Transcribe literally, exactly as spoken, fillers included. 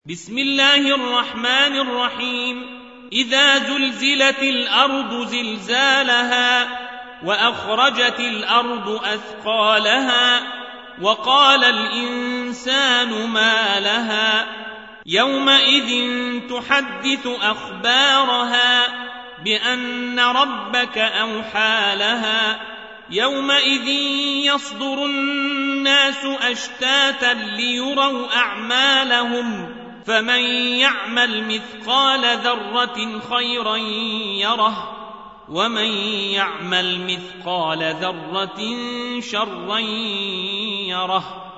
بسم الله الرحمن الرحيم إذا زلزلت الأرض زلزالها وأخرجت الأرض أثقالها وقال الإنسان ما لها يومئذ تحدث أخبارها بأن ربك أوحى لها يومئذ يصدر الناس أشتاتا ليروا أعمالهم فمن يعمل مثقال ذرة خيرا يره ومن يعمل مثقال ذرة شرا يره